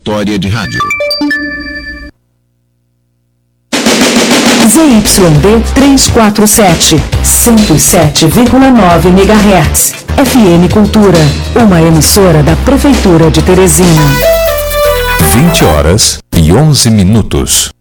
História de rádio. ZYD 347, 107,9 MHz. FM Cultura, uma emissora da Prefeitura de Teresina. 20h11.